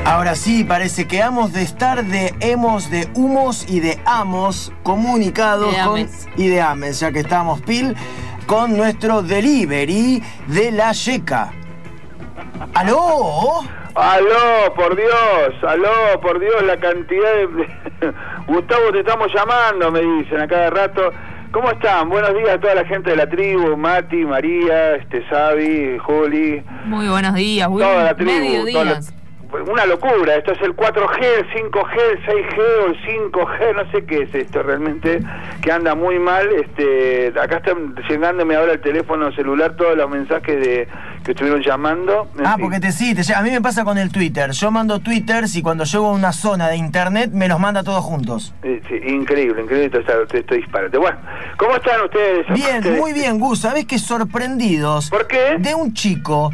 Ahora sí, parece que hemos de estar de hemos, de humos y de amos comunicados y de ames, ya que estamos con nuestro delivery de la Yeca. ¡Aló! ¡Aló, por Dios, la cantidad de... Gustavo, te estamos llamando, me dicen a cada rato. ¿Cómo están? Buenos días a toda la gente de la tribu, Mati, María, Sabi, Juli. Muy buenos días, toda la tribu, mediodías. Una locura, esto es el 4G, el 5G, el 6G o el 5G, no sé qué es esto realmente, que anda muy mal. Acá están llegándome ahora el teléfono celular todos los mensajes que estuvieron llamando. Porque a mí me pasa con el Twitter. Yo mando twitters y cuando llego a una zona de internet me los manda todos juntos. Sí, increíble, esto disparate. Bueno, ¿cómo están ustedes? Bien, muy bien, Gus. ¿Sabés qué sorprendidos? ¿Por qué? De un chico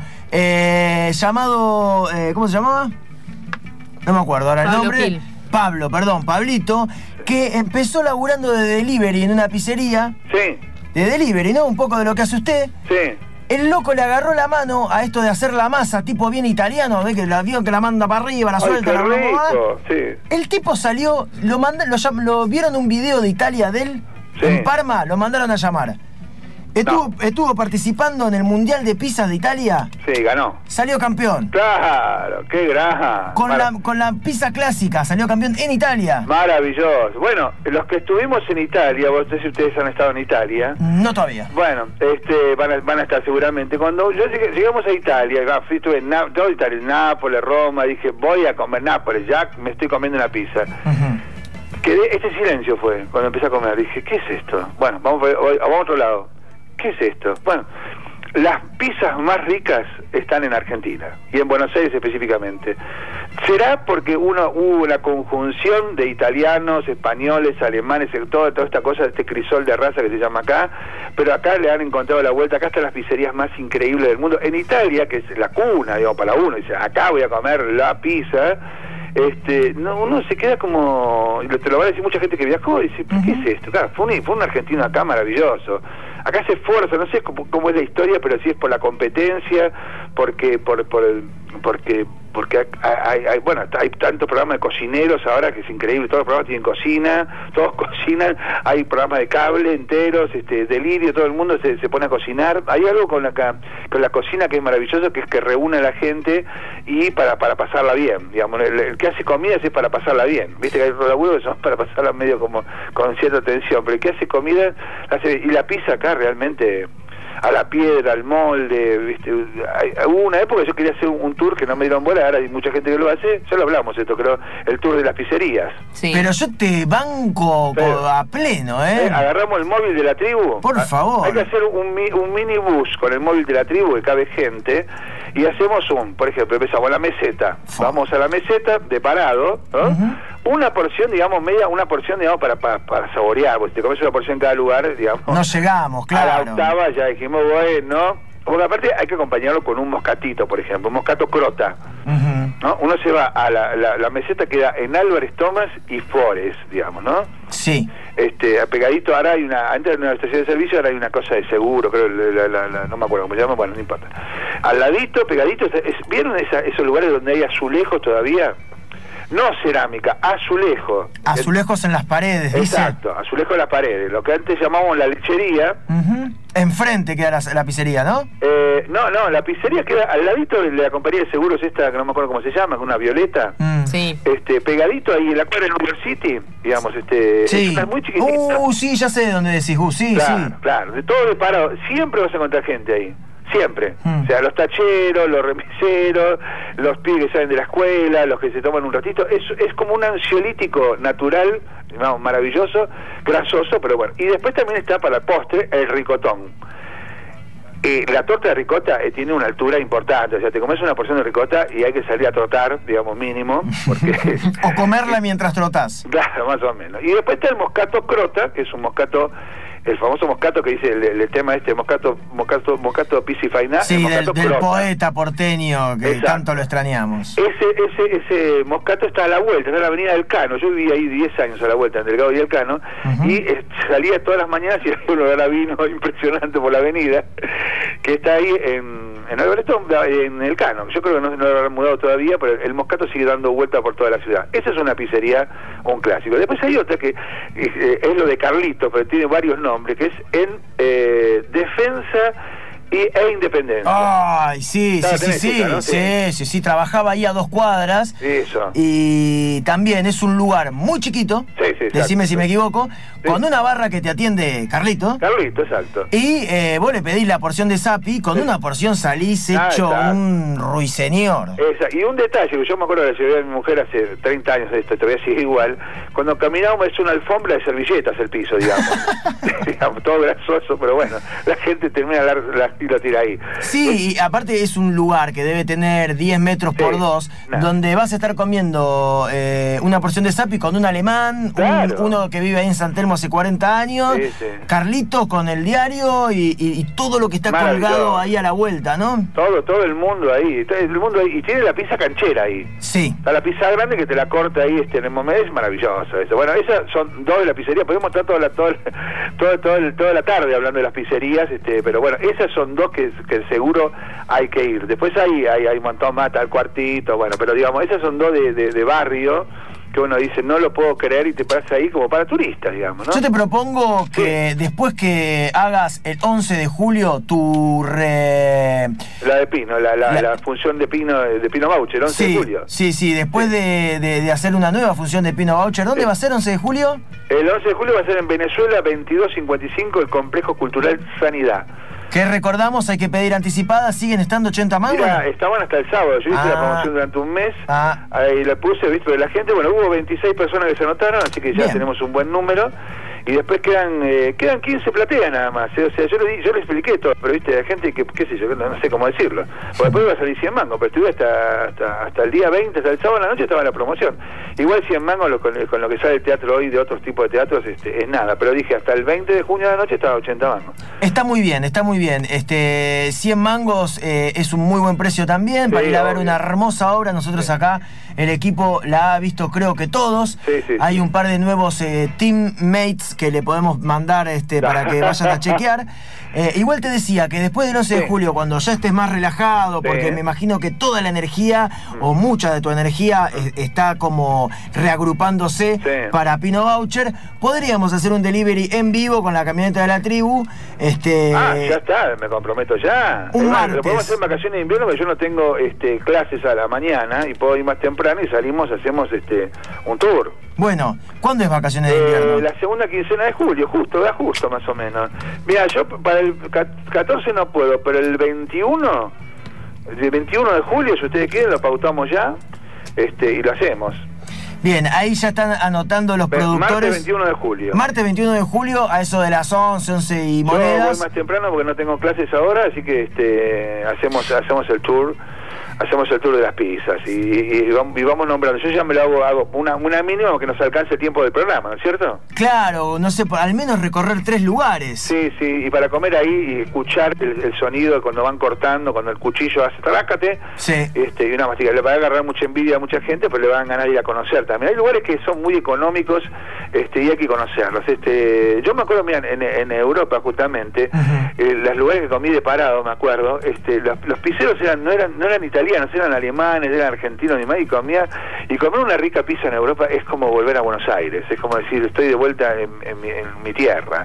llamado... ¿cómo se llamaba? No me acuerdo ahora el nombre. Pablito, que empezó laburando de delivery en una pizzería. Sí. De delivery, ¿no? Un poco de lo que hace usted. Sí. El loco le agarró la mano a esto de hacer la masa, tipo bien italiano, ¿ves? Que la vio que la manda para arriba, la suelta, la rico, sí. El tipo salió, lo vieron un video de Italia de él, sí, en Parma, lo mandaron a llamar. Estuvo participando en el Mundial de Pizzas de Italia. Sí, ganó. Salió campeón. Claro, qué graja. Con la pizza clásica, salió campeón en Italia. Maravilloso. Bueno, los que estuvimos en Italia, vos no sé si ustedes han estado en Italia. No todavía. Bueno, van a estar seguramente. Cuando llegamos a Italia, estuve en toda Italia, en Nápoles, Roma, dije, voy a comer Nápoles, ya me estoy comiendo una pizza. Este silencio fue cuando empecé a comer. Dije, ¿qué es esto? Bueno, vamos a otro lado. ¿Qué es esto? Bueno, las pizzas más ricas están en Argentina y en Buenos Aires específicamente. ¿Será porque hubo una conjunción de italianos, españoles, alemanes, toda esta cosa, este crisol de raza que se llama acá? Pero acá le han encontrado la vuelta. Acá están las pizzerías más increíbles del mundo. En Italia, que es la cuna, digamos, para uno, dice, acá voy a comer la pizza. Uno se queda como, te lo va a decir mucha gente que viajó, y dice, ¿qué es esto? Claro, fue un argentino acá maravilloso. Acá se esfuerza, no sé cómo es la historia, pero sí es por la competencia, porque hay tantos programas de cocineros ahora que es increíble, todos los programas tienen cocina, todos cocinan, hay programas de cable enteros, delirio, todo el mundo se pone a cocinar. Hay algo con la cocina que es maravilloso, que es que reúne a la gente y para pasarla bien, digamos, el que hace comidas es para pasarla bien, viste que hay laburos que son para pasarla medio como con cierta tensión, pero el que hace comida y la pizza acá realmente a la piedra, al molde, ¿viste? Hubo una época que yo quería hacer un tour que no me dieron bola, ahora hay mucha gente que lo hace, ya lo hablamos esto, creo, el tour de las pizzerías. Sí. Pero yo te banco a pleno, agarramos el móvil de la tribu. Por favor. Hay que hacer un minibús con el móvil de la tribu, que cabe gente, y hacemos por ejemplo, empezamos a la meseta, vamos a la meseta de parado, ¿no? Una porción, digamos, para saborear, porque te comes una porción en cada lugar, digamos. No llegamos, claro. A la octava ya dijimos, bueno, porque aparte hay que acompañarlo con un moscatito, por ejemplo, un moscato crota, ¿no? Uno se va a la meseta, queda en Álvarez Thomas y Flores, digamos, ¿no? Sí. Pegadito, ahora hay antes de una estación de servicio, ahora hay una cosa de seguro, creo, no me acuerdo cómo se llama, bueno, no importa. Al ladito, pegadito, ¿vieron esos lugares donde hay azulejos todavía? No cerámica, azulejo. Azulejos en las paredes, exacto, dice. azulejo en las paredes, lo que antes llamábamos la lechería. Enfrente queda la pizzería, ¿no? No, la pizzería queda al ladito de la compañía de seguros esta, que no me acuerdo cómo se llama, con una violeta. Sí. Pegadito ahí en la cuadra de New City, digamos, sí. Es muy chiquitito. Sí, ya sé de dónde decís, sí, claro, sí. Claro, de todo de parado, siempre vas a encontrar gente ahí. Siempre, o sea, los tacheros, los remiseros, los pibes que salen de la escuela, los que se toman un ratito, es como un ansiolítico natural, no, maravilloso, grasoso, pero bueno. Y después también está para el postre el ricotón. La torta de ricota tiene una altura importante, o sea, te comes una porción de ricota y hay que salir a trotar, digamos, mínimo, porque o comerla mientras trotás. Claro, más o menos. Y después está el moscato crota, que es un moscato, el famoso moscato que dice el tema moscato piscifainá. Sí, del poeta porteño que exacto, tanto lo extrañamos. Ese moscato está a la vuelta, está en la avenida del Cano. Yo viví ahí 10 años a la vuelta, en Delgado y del Cano, y salía todas las mañanas y había un olor a vino impresionante por la avenida, que está ahí en en Alvarado, en el Cano. Yo creo que no lo habrán mudado todavía, pero el Moscato sigue dando vuelta por toda la ciudad. Esa es una pizzería, un clásico. Después hay otra que es lo de Carlitos, pero tiene varios nombres, que es en Defensa e Independencia. Ay, sí, ¿no? Sí, trabajaba ahí a 2 cuadras. Eso. Y también es un lugar muy chiquito, decime si me equivoco, con una barra que te atiende Carlito. Carlito, exacto. Y vos le pedís la porción de Zapi, con una porción salís hecho un ruiseñor. Y un detalle, que yo me acuerdo de la ciudad de mi mujer hace 30 años de esto, todavía sigue igual, cuando caminábamos es una alfombra de servilletas el piso, digamos. Digamos, todo grasoso, pero bueno, la gente termina y lo tira ahí. Sí, y aparte es un lugar que debe tener 10 metros por 2, donde vas a estar comiendo una porción de Zapi con un alemán, uno que vive ahí en San Telmo hace 40 años, Carlitos con el diario y todo lo que está colgado ahí a la vuelta, ¿no? Todo el mundo ahí, y tiene la pizza canchera ahí. Sí. Está la pizza grande que te la corta ahí en el momento, es maravilloso eso. Bueno, esas son 2 de la pizzería, podemos estar toda la tarde hablando de las pizzerías, pero bueno, esas son 2 que seguro hay que ir. Después hay un montón más, al Cuartito, bueno, pero digamos, esas son 2 de barrio, que uno dice, no lo puedo creer, y te pasa ahí como para turistas, digamos, ¿no? Yo te propongo que después que hagas el 11 de julio La de Pino, la función de Pino Voucher, 11 de julio. Sí, después de hacer una nueva función de Pino Voucher, ¿dónde va a ser 11 de julio? El 11 de julio va a ser en Venezuela, 2255, el Complejo Cultural Sanidad. Que recordamos, hay que pedir anticipada, ¿siguen estando 80 mangos? Mira, estaban hasta el sábado, yo hice la promoción durante un mes, ahí la puse, ¿viste? Pero la gente, bueno, hubo 26 personas que se anotaron, así que ya tenemos un buen número, y después quedan 15 plateas nada más, o sea, yo le expliqué todo, pero viste, la gente que, qué sé yo, no sé cómo decirlo, porque después iba a salir 100 mangos, pero estuve hasta el día 20, hasta el sábado en la noche estaba la promoción. Igual 100 mangos con lo que sale el teatro hoy de otros tipos de teatros es nada, pero dije, hasta el 20 de junio de la noche estaba 80 mangos. Está muy bien. 100 mangos es un muy buen precio también para ir a ver una hermosa obra. Nosotros acá, el equipo la ha visto, creo que todos. Hay un par de nuevos teammates que le podemos mandar para que vayan a chequear. Igual te decía que después del 11 de julio, cuando ya estés más relajado, porque me imagino que toda la energía o mucha de tu energía está como reagrupándose para Pino Voucher, podríamos hacer un delivery en vivo con la camioneta de la tribu. Ya está, me comprometo ya. Un martes. Lo podemos hacer en vacaciones de invierno, porque yo no tengo clases a la mañana y puedo ir más temprano y salimos, hacemos un tour. Bueno, ¿cuándo es vacaciones de invierno? La segunda quincena de julio, justo más o menos. Mira, yo para el 14 no puedo, pero el 21 de julio, si ustedes quieren, lo pautamos ya y lo hacemos. Bien, ahí ya están anotando los productores. Martes 21 de julio. Martes 21 de julio, a eso de las 11 y monedas. Yo voy más temprano porque no tengo clases ahora, así que hacemos el tour. Hacemos el tour de las pizzas y vamos nombrando. Yo ya me lo hago una mínima que nos alcance el tiempo del programa, ¿no es cierto? Claro, no sé, al menos recorrer 3 lugares. Sí, y para comer ahí y escuchar el sonido cuando van cortando, cuando el cuchillo hace trácate, y una mastica. Le va a agarrar mucha envidia a mucha gente, pero le van a ganar ir a conocer también. Hay lugares que son muy económicos y hay que conocerlos. Yo me acuerdo, mira, en Europa justamente, los lugares que comí de parado, me acuerdo, los pizzeros no eran italianos, eran alemanes, eran argentinos, ni más, y comer una rica pizza en Europa es como volver a Buenos Aires, es como decir, estoy de vuelta en mi tierra.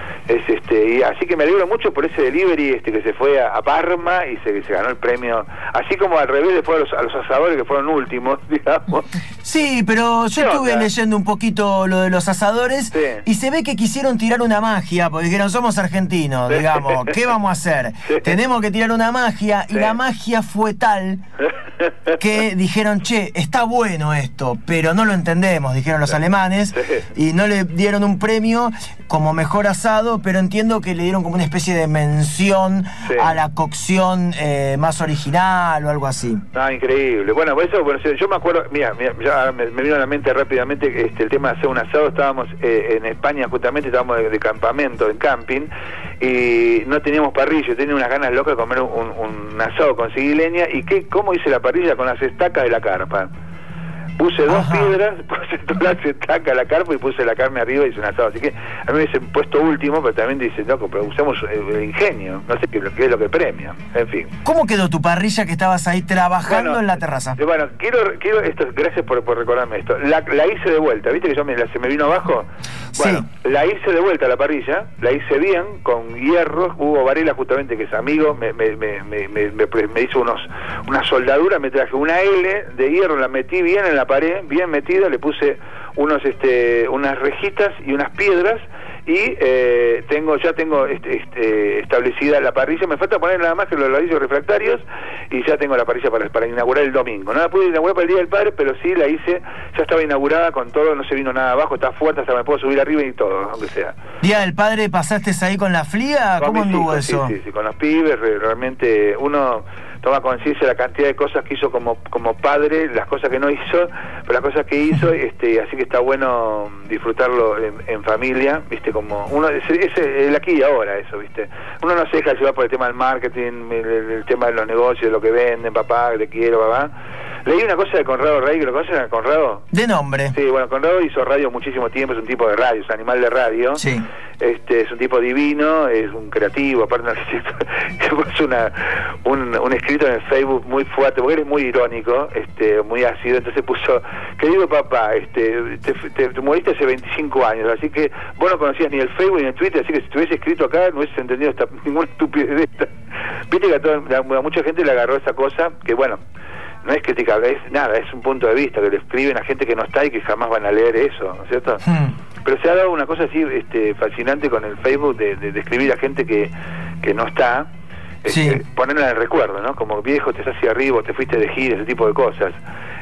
Y así que me alegro mucho por ese delivery que se fue a Parma y se ganó el premio, así como al revés después a los asadores que fueron últimos, digamos. Sí, pero yo estuve leyendo un poquito lo de los asadores y se ve que quisieron tirar una magia, porque dijeron, somos argentinos, digamos, ¿qué vamos a hacer? Tenemos que tirar una magia, y la magia fue tal que dijeron, che, está bueno esto, pero no lo entendemos, dijeron los alemanes, y no le dieron un premio como mejor asado, pero entiendo que le dieron como una especie de mención a la cocción más original o algo así. Increíble. Bueno, yo me acuerdo, mira, ya me vino a la mente rápidamente el tema de hacer un asado. Estábamos en España, justamente estábamos de campamento, en camping, y no teníamos parrilla. Tenía unas ganas locas de comer un asado, conseguí leña, y ¿cómo hice la parrilla? Con las estacas de la carpa. Puse dos piedras, puse toda la estaca, la carpa y puse la carne arriba y hice un asado. Así que a mí me hubiesen puesto último, pero también dicen, loco, pero usamos el ingenio. No sé qué es lo que premia. En fin. ¿Cómo quedó tu parrilla que estabas ahí trabajando en la terraza? Bueno, quiero esto, gracias por recordarme esto. La hice de vuelta, ¿viste que se me vino abajo? Bueno, sí. La hice de vuelta a la parrilla, la hice bien, con hierro. Hugo Varela, justamente, que es amigo, me hizo una soldadura, me traje una L de hierro, la metí bien en la pared, bien metida, le puse unas rejitas y unas piedras, y ya tengo establecida la parrilla. Me falta poner nada más que los ladrillos refractarios, y ya tengo la parrilla para inaugurar el domingo. No la pude inaugurar para el Día del Padre, pero sí la hice, ya estaba inaugurada con todo, no se vino nada abajo, está fuerte, hasta me puedo subir arriba y todo, aunque sea. Día del Padre, ¿pasaste ahí con la flia? ¿Cómo anduvo eso? Sí, con los pibes. Realmente uno toma conciencia de la cantidad de cosas que hizo como padre, las cosas que no hizo, pero las cosas que hizo, así que está bueno disfrutarlo en familia, viste, como uno es el aquí y ahora, eso, viste. Uno no se deja llevar por el tema del marketing, el tema de los negocios, de lo que venden, papá, te quiero, papá. Leí una cosa de Conrado Rey, ¿que lo conocen a Conrado? De nombre. Sí, bueno, Conrado hizo radio muchísimo tiempo, es un tipo de radio, es un animal de radio. Sí. Es un tipo divino, es un creativo, aparte puso un escrito en el Facebook muy fuerte, porque él es muy irónico, muy ácido, entonces puso, querido papá, te moriste hace 25 años, así que vos no conocías ni el Facebook ni el Twitter, así que si te hubiese escrito acá no hubieses entendido ninguna estupidez de esta. Viste que a mucha gente le agarró esa cosa, que bueno, no es criticable, es nada, es un punto de vista que le escriben a gente que no está y que jamás van a leer eso, ¿no es cierto? Pero se ha dado una cosa así fascinante con el Facebook de escribir a gente que no está, sí. Ponerla en el recuerdo, ¿no? Como viejo, te estás hacia arriba, te fuiste de gira, ese tipo de cosas.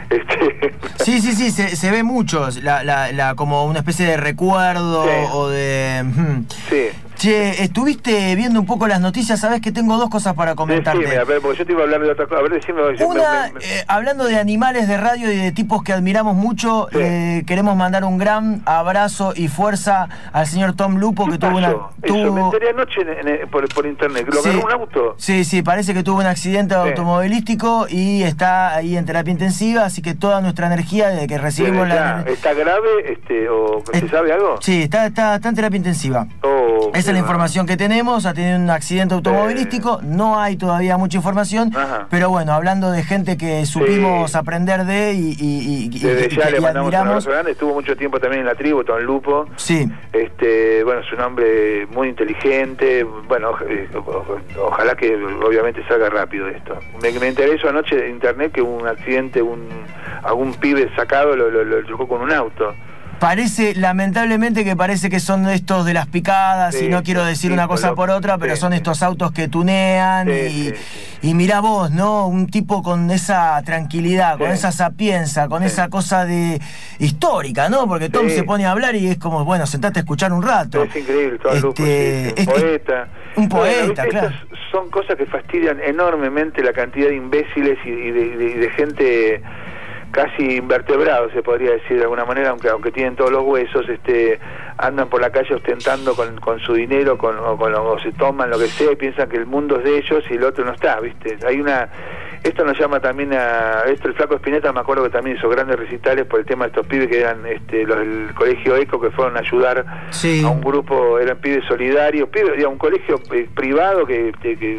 Sí, se ve mucho, como una especie de recuerdo, sí. O de... Sí. Che, estuviste viendo un poco las noticias, sabés que tengo dos cosas para comentarte. Sí, a ver, porque yo te iba a hablar de otra cosa. A ver, decime. Una, hablando de animales de radio y de tipos que admiramos mucho, sí. Queremos mandar un gran abrazo y fuerza al señor Tom Lupo, que tuvo una... Me enteré anoche por internet, que lo agarró un auto. Sí, parece que tuvo un accidente automovilístico y está ahí en terapia intensiva, así que toda nuestra energía desde que recibimos ¿Está grave o se sabe algo? Sí, está en terapia intensiva. Esa es la información que tenemos. Ha tenido un accidente automovilístico, no hay todavía mucha información, pero bueno, hablando de gente que supimos aprender de y desde ya le mandamos admiramos. Un abrazo grande. Estuvo mucho tiempo también en la tribu, Tom Lupo. Sí. Bueno, es un hombre muy inteligente. Bueno, ojalá que obviamente salga rápido esto. Me interesó anoche en internet que un accidente, algún pibe sacado lo chocó con un auto. Lamentablemente que son estos de las picadas, sí, y no quiero decir una cosa por otra, pero son estos autos que tunean y mirá vos, ¿no? Un tipo con esa tranquilidad, con esa sapienza, con esa cosa de histórica, ¿no? Porque Tom se pone a hablar y es como, bueno, sentate a escuchar un rato. Es increíble, todo el grupo, un poeta. Un poeta, claro. Son cosas que fastidian enormemente la cantidad de imbéciles y de gente casi invertebrados, se podría decir de alguna manera, aunque tienen todos los huesos, andan por la calle ostentando con su dinero, o se toman lo que sea y piensan que el mundo es de ellos y el otro no está, ¿viste? Esto nos llama también el Flaco Spinetta, me acuerdo que también hizo grandes recitales por el tema de estos pibes que eran los del colegio ECO, que fueron a ayudar a un grupo, eran pibes solidarios, un colegio privado que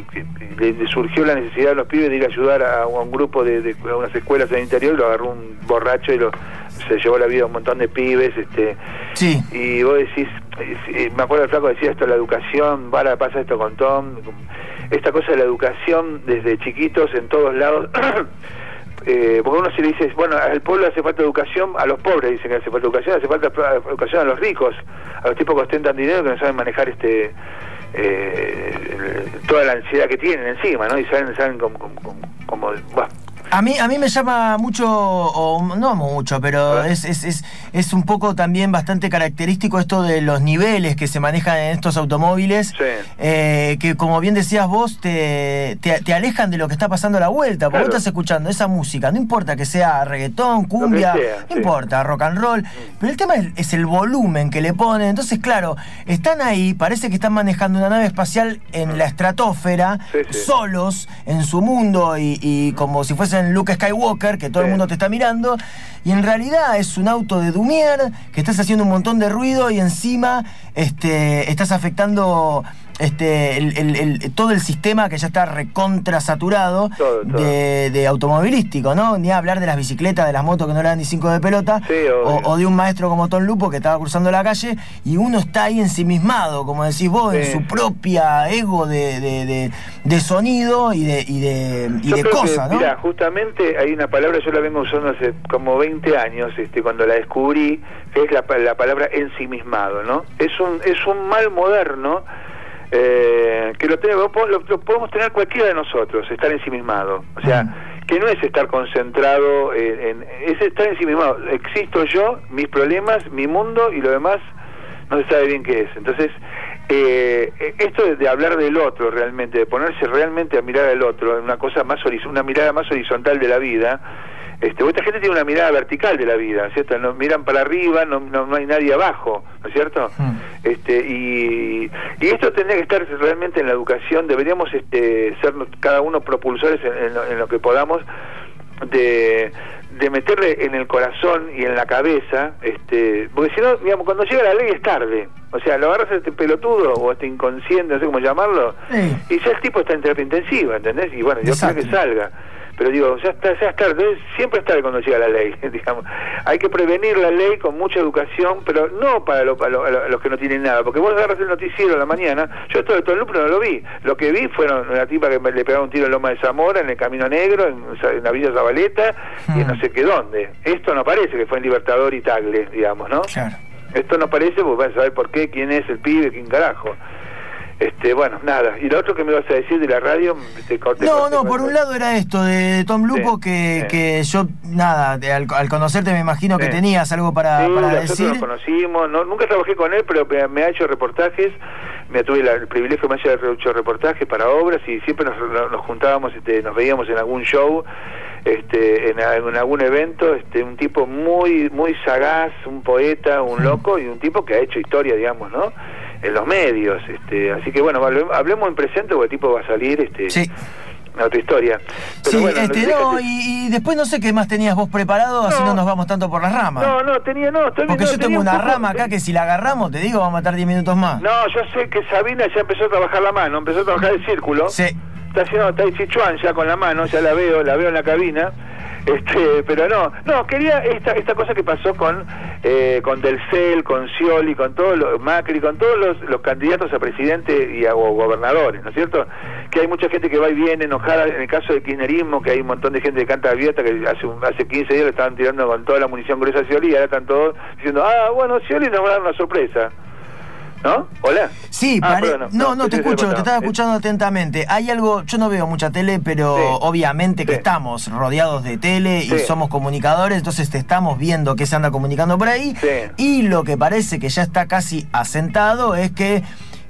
le surgió la necesidad de los pibes de ir a ayudar a un grupo de unas escuelas en el interior, y lo agarró un borracho y se llevó la vida a un montón de pibes, sí. Y vos decís, me acuerdo el Flaco decía esto, la educación, pasa esto con Tom, esta cosa de la educación desde chiquitos en todos lados, porque uno se le dice, bueno, al pueblo hace falta educación, a los pobres dicen que hace falta educación a los ricos, a los tipos que ostentan dinero, que no saben manejar toda la ansiedad que tienen encima, ¿no? Y saben como A mí me llama mucho, o no mucho, pero es un poco también bastante característico esto de los niveles que se manejan en estos automóviles, que como bien decías vos, te alejan de lo que está pasando a la vuelta, porque vos estás escuchando esa música, no importa que sea reggaetón, cumbia, no importa, rock and roll, pero el tema es el volumen que le ponen. Entonces, claro, están ahí, parece que están manejando una nave espacial en la estratosfera, solos, en su mundo, y como si fuesen ponen Luke Skywalker, que todo el mundo te está mirando, y en realidad es un auto de Dumier, que estás haciendo un montón de ruido y encima estás afectando todo el sistema que ya está recontra saturado de automovilístico, ¿no? Ni hablar de las bicicletas, de las motos que no le dan ni 5 de pelota, o de un maestro como Tom Lupo que estaba cruzando la calle y uno está ahí ensimismado, como decís vos, en su propia ego de sonido y de cosas, ¿no? Mira, justamente hay una palabra, yo la vengo usando hace como 20 años, cuando la descubrí, que es la palabra ensimismado, ¿no? Es un mal moderno que lo podemos tener cualquiera de nosotros, estar ensimismado. O sea, que no es estar concentrado es estar ensimismado. Existo yo, mis problemas, mi mundo, y lo demás no se sabe bien qué es. Entonces, esto de hablar del otro realmente, de ponerse realmente a mirar al otro, una mirada más horizontal de la vida. Esta gente tiene una mirada vertical de la vida, ¿cierto? No, miran para arriba, no hay nadie abajo, ¿no es cierto? Y esto tendría que estar realmente en la educación. Deberíamos ser cada uno propulsores en lo que podamos de meterle en el corazón y en la cabeza, porque si no, digamos, cuando llega la ley es tarde. O sea, lo agarras a este pelotudo o a este inconsciente, no sé cómo llamarlo, y ya el tipo está en terapia intensiva, ¿entendés? Y bueno, yo creo que salga. Pero digo, ya es tarde, siempre es tarde cuando llega la ley, digamos. Hay que prevenir la ley con mucha educación, pero no para los que no tienen nada, porque vos agarras el noticiero a la mañana. Yo esto de Tom Lupo no lo vi. Lo que vi fueron una tipa que le pegaba un tiro en Loma de Zamora, en el Camino Negro, en la Villa Zabaleta, y en no sé qué dónde. Esto no parece que fue en Libertador y Tagle, digamos, ¿no? Claro. Esto no parece, porque vas a saber por qué, quién es el pibe, quién carajo. Bueno, nada. ¿Y lo otro que me vas a decir de la radio? No, por un lado era esto de Tom Lupo, que yo, nada, al conocerte me imagino que tenías algo para decir. Nosotros nos conocimos, nunca trabajé con él, pero me ha hecho reportajes, tuve el privilegio de que me haya hecho reportajes para obras, y siempre nos juntábamos, nos veíamos en algún show, en algún evento, un tipo muy muy sagaz, un poeta, un loco, y un tipo que ha hecho historia, digamos, ¿no?, en los medios, así que bueno, hablemos en presente, porque el tipo va a salir, a otra historia. Pero sí, bueno, y después no sé qué más tenías vos preparado, así no nos vamos tanto por las ramas. Porque yo tengo una rama acá que si la agarramos, te digo, vamos a matar 10 minutos más. No, yo sé que Sabina ya empezó a trabajar la mano, empezó a trabajar el círculo. Sí. Está haciendo Tai Chi Chuan ya con la mano, ya la veo en la cabina. Pero no, quería esta cosa que pasó con Del Cel, con Scioli, con todos los Macri, con todos los candidatos a presidente y a gobernadores, ¿no es cierto? Que hay mucha gente que va y viene enojada. En el caso del kirchnerismo, que hay un montón de gente que canta abierta, que hace 15 días le estaban tirando con toda la munición gruesa a Scioli, y ahora están todos diciendo, bueno, Scioli nos va a dar una sorpresa. ¿No? ¿Hola? Sí, no, te escucho, te estaba escuchando atentamente. Hay algo, yo no veo mucha tele, pero obviamente que estamos rodeados de tele y somos comunicadores, entonces te estamos viendo que se anda comunicando por ahí, y lo que parece que ya está casi asentado es que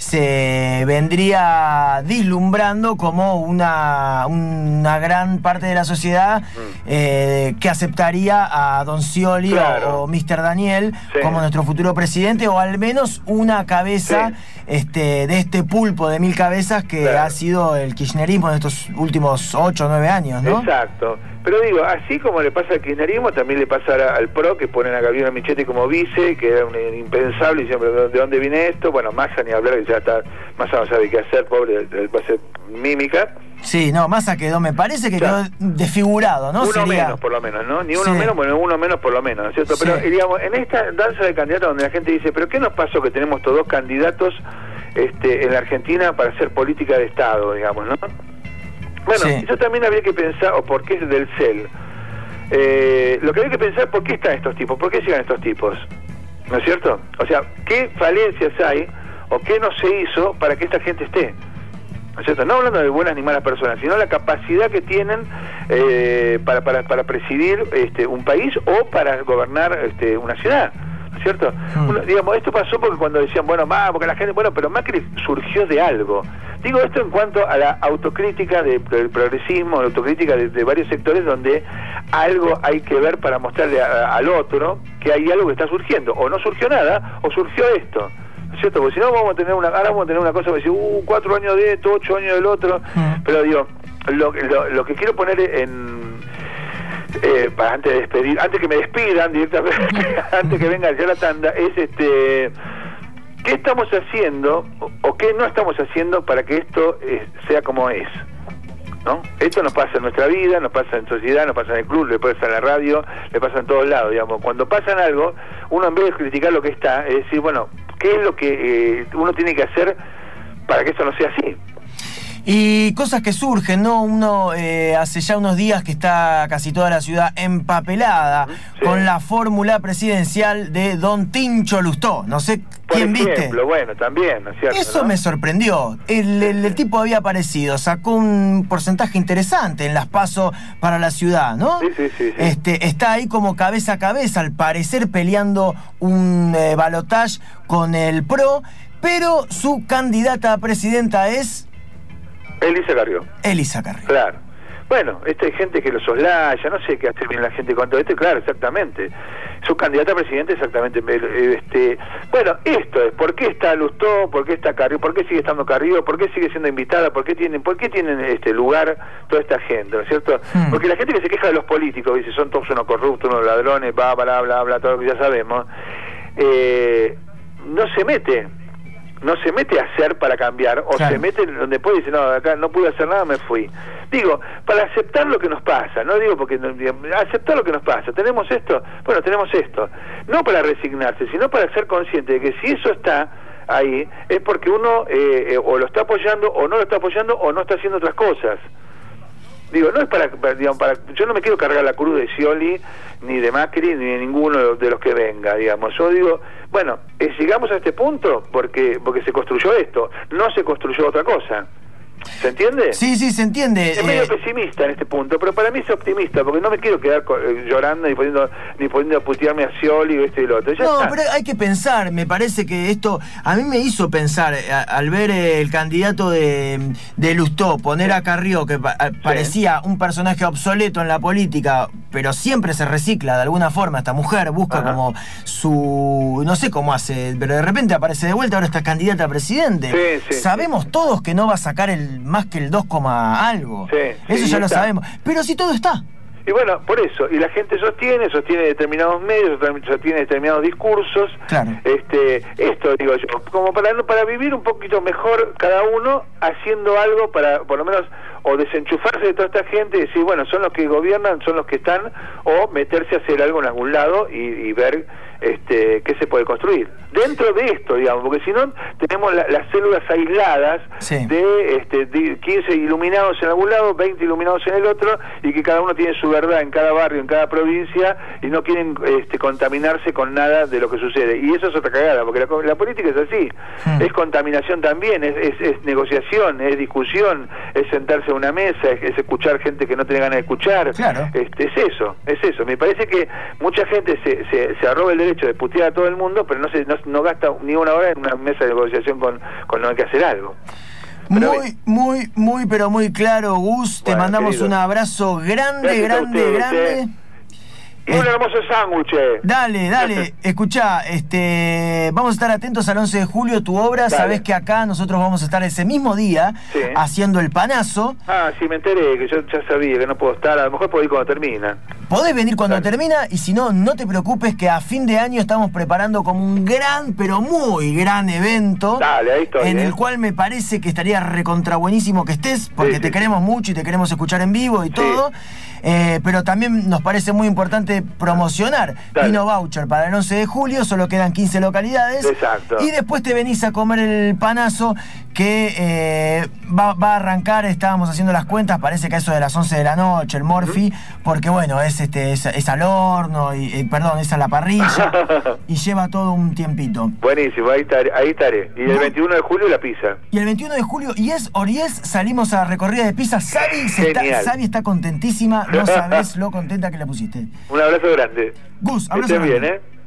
se vendría vislumbrando como una gran parte de la sociedad que aceptaría a Don Scioli o Mr. Daniel como nuestro futuro presidente, o al menos una cabeza de este pulpo de 1000 cabezas que ha sido el kirchnerismo de estos últimos 8 o 9 años, ¿no? Exacto. Pero digo, así como le pasa al kirchnerismo, también le pasa al PRO, que ponen a Gabriela Michetti como vice, que era un impensable, y siempre, ¿de dónde viene esto? Bueno, Massa ni hablar, que ya está, Massa no sabe qué hacer, pobre, va a ser mímica. Sí, Massa quedó, me parece que quedó desfigurado, ¿no? Uno menos, por lo menos, ¿no? Ni uno menos, bueno, uno menos por lo menos, ¿no es cierto? Pero, digamos, en esta danza de candidatos donde la gente dice, ¿pero qué nos pasó que tenemos estos dos candidatos en la Argentina para hacer política de Estado, digamos, ¿no? Bueno, eso también habría que pensar, o por qué es Del Cel. Lo que habría que pensar, ¿por qué están estos tipos? ¿Por qué llegan estos tipos? ¿No es cierto? O sea, ¿qué falencias hay o qué no se hizo para que esta gente esté? ¿No es cierto? No hablando de buenas ni malas personas, sino la capacidad que tienen para presidir un país o para gobernar una ciudad. ¿No es cierto? Digamos, esto pasó porque cuando decían, porque la gente, pero Macri surgió de algo. Digo esto en cuanto a la autocrítica del progresismo, la autocrítica de varios sectores donde algo hay que ver para mostrarle al otro que hay algo que está surgiendo. O no surgió nada, o surgió esto. ¿No es cierto? Porque si no vamos a tener una cosa que decir, 4 años de esto, 8 años del otro. Pero digo, lo que quiero poner para antes de despedir, antes que me despidan directamente, antes que venga ya la tanda, es ¿qué estamos haciendo o qué no estamos haciendo para que esto sea como es? ¿No? Esto nos pasa en nuestra vida, nos pasa en sociedad, nos pasa en el club, le pasa en la radio, le pasa en todos lados, digamos. Cuando pasan algo, uno en vez de criticar lo que está, es decir, bueno, ¿qué es lo que uno tiene que hacer para que esto no sea así? Y cosas que surgen, ¿no? Uno hace ya unos días que está casi toda la ciudad empapelada con la fórmula presidencial de don Tincho Lustó. No sé quién viste. Bueno, también, ¿no es cierto? Eso, ¿no? Me sorprendió. El tipo había aparecido, sacó un porcentaje interesante en las PASO para la ciudad, ¿no? Sí. Está ahí como cabeza a cabeza, al parecer peleando un balotaje con el PRO, pero su candidata a presidenta es... Elisa Carrió. Claro. Bueno, hay gente que lo soslaya, no sé qué hace bien la gente con todo esto, claro, exactamente. Su candidata a presidente, exactamente. Bueno, esto es, ¿por qué está Lustó? ¿Por qué está Carrió? ¿Por qué sigue estando Carrió? ¿Por qué sigue siendo invitada? ¿Por qué tienen lugar toda esta gente, ¿no es cierto? Porque la gente que se queja de los políticos, dice, son todos unos corruptos, unos ladrones, bla, todo lo que ya sabemos, no se mete a hacer para cambiar, o claro, se mete donde puede y dice, no, acá no pude hacer nada, me fui. Digo, para aceptar lo que nos pasa, no digo porque aceptar lo que nos pasa, tenemos esto, bueno, tenemos esto, no para resignarse, sino para ser consciente de que si eso está ahí, es porque uno o lo está apoyando, o no lo está apoyando, o no está haciendo otras cosas. Digo, no es para yo no me quiero cargar la cruz de Scioli, ni de Macri, ni de ninguno de los que venga, digamos. Yo digo, bueno, llegamos a este punto porque se construyó esto, no se construyó otra cosa. ¿Se entiende? Sí, se entiende. Es medio pesimista en este punto, pero para mí es optimista, porque no me quiero quedar llorando ni poniendo a putearme a Scioli o esto y lo otro. Ya está. Pero hay que pensar, me parece que esto a mí me hizo pensar, al ver el candidato de Lustó poner a Carrió, que parecía un personaje obsoleto en la política, pero siempre se recicla de alguna forma, esta mujer busca como su... no sé cómo hace, pero de repente aparece de vuelta, ahora está candidata a presidente. Sabemos todos que no va a sacar más que el 2, algo. Eso ya lo sabemos. Pero si todo está. Y bueno, por eso. Y la gente sostiene determinados medios, sostiene determinados discursos. Claro. Esto digo yo, como para vivir un poquito mejor cada uno haciendo algo para, por lo menos, o desenchufarse de toda esta gente y decir, bueno, son los que gobiernan, son los que están, o meterse a hacer algo en algún lado y ver qué se puede construir dentro de esto, digamos, porque si no tenemos las células aisladas de 15 iluminados en algún lado, 20 iluminados en el otro, y que cada uno tiene su verdad en cada barrio, en cada provincia, y no quieren contaminarse con nada de lo que sucede. Y eso es otra cagada, porque la política es así, es contaminación también, es negociación, es discusión, es sentarse a una mesa, es escuchar gente que no tiene ganas de escuchar. Claro. Es eso. Me parece que mucha gente se arroba el derecho de putear a todo el mundo, pero no gasta ni una hora en una mesa de negociación con no hay que hacer algo. Pero pero muy claro, Gus. Te mandamos un abrazo grande. Y un hermoso sándwich. Dale. Escuchá, vamos a estar atentos al 11 de julio, tu obra. Dale. Sabés que acá nosotros vamos a estar ese mismo día haciendo el panazo. Sí, me enteré, que yo ya sabía que no puedo estar. A lo mejor puedo ir cuando termina. Podés venir cuando termina, y si no, no te preocupes, que a fin de año estamos preparando como un gran, pero muy gran evento. Dale, ahí estoy, en el cual me parece que estaría recontra buenísimo que estés, porque te queremos mucho y te queremos escuchar en vivo y todo. Pero también nos parece muy importante promocionar. Vino voucher para el 11 de julio, solo quedan 15 localidades. Exacto. Y después te venís a comer el panazo que va a arrancar, estábamos haciendo las cuentas, parece que a eso de las 11 de la noche, el Morphy, porque bueno, es al horno, es a la parrilla, y lleva todo un tiempito. Buenísimo, ahí estaré. Y el 21 de julio la pizza. Y el 21 de julio, Oriés, salimos a recorrida de pizza. Sabi está contentísima, no sabés lo contenta que la pusiste. Un abrazo grande. Gus, abrazo grande. Bien,